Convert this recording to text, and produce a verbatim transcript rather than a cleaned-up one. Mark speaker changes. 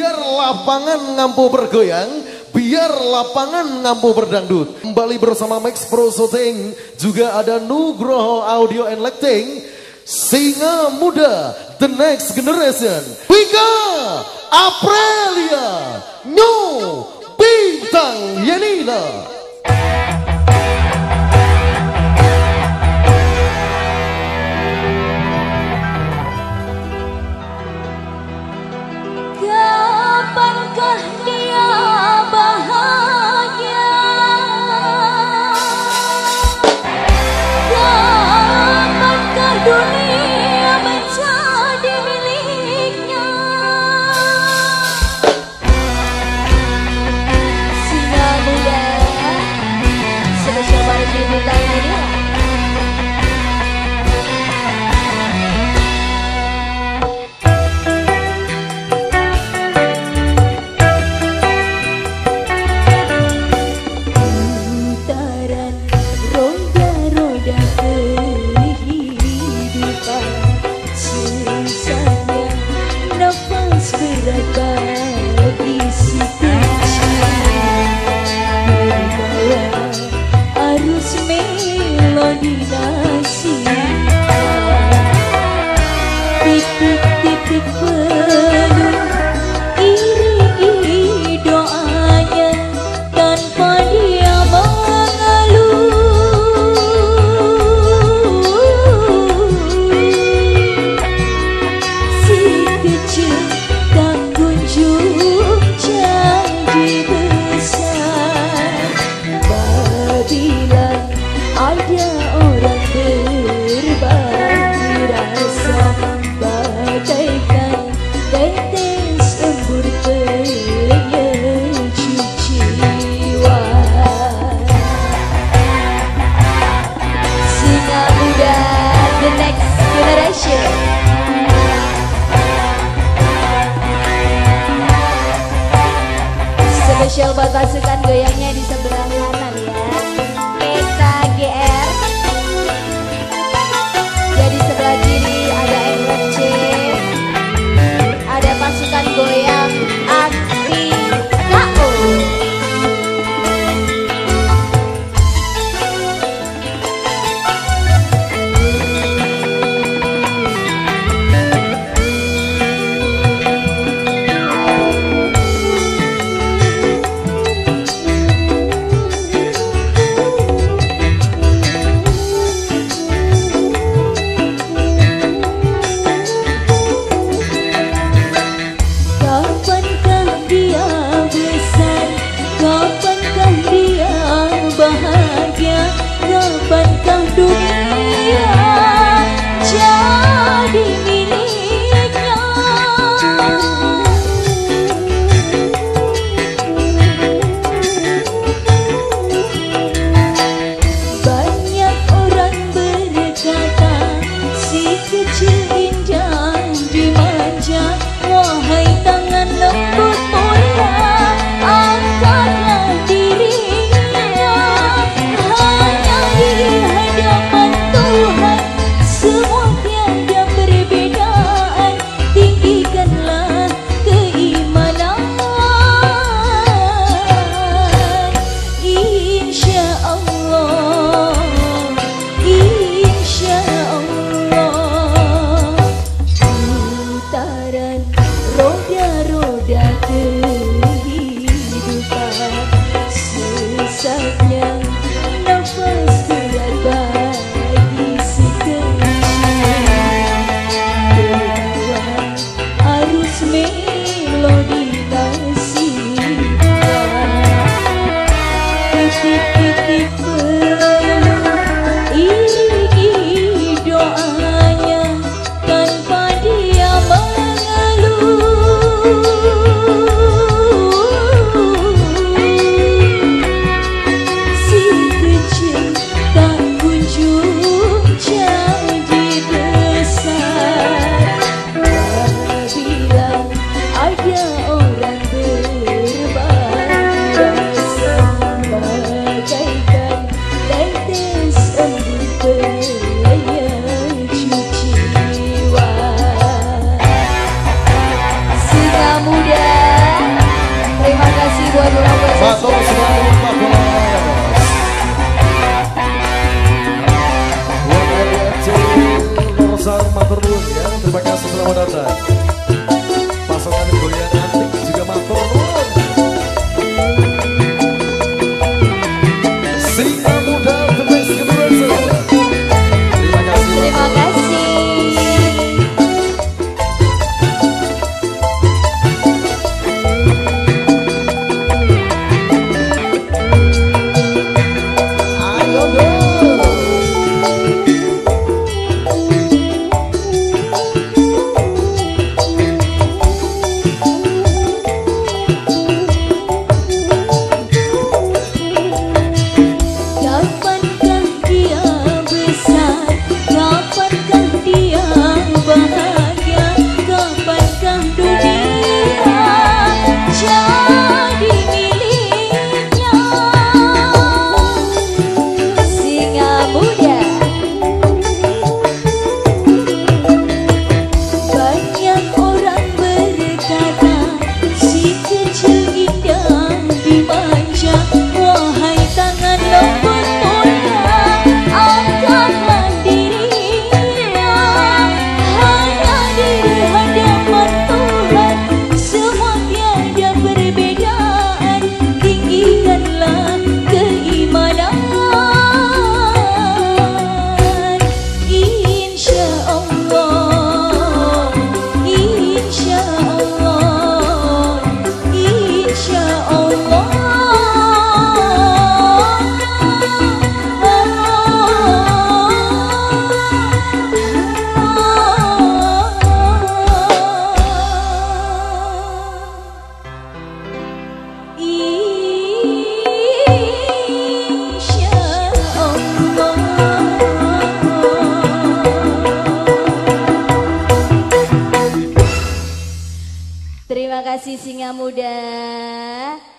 Speaker 1: biar lapangan ngampu bergoyang, biar lapangan ngampu berdangdut. Kembali bersama Max Pro Shooting, juga ada Nugroho Audio and Lighting, Singa Muda, The Next Generation, Wika Aprilia, New Bintang Yenina.
Speaker 2: Kapankah dia bahagia? Kapankah dunia menjadi miliknya? Singa Muda, spesial bareng di Bintang Yenina. Titik-titik penuh iri doanya tanpa dia mengeluh. Si kecil tak kunjung jadi besar. Apabila ada orang berbagi rasa, bagaikan tetes embur penyejuk jiwa. Singa Muda, The Next Generation. Spesial buat pasukan goyangnya di sebelah kanan ya. Kita G R. Jadi sebelah kiri ada N F C, ada pasukan goyang Aksi K O. Kapankah dia besar? Kapankah dia bahagia? Kapankah dunia jadi miliknya? Banyak orang berkata si kecil indah dimanja. Wahai tangan lembut mulia, Terima kasih Singa Muda.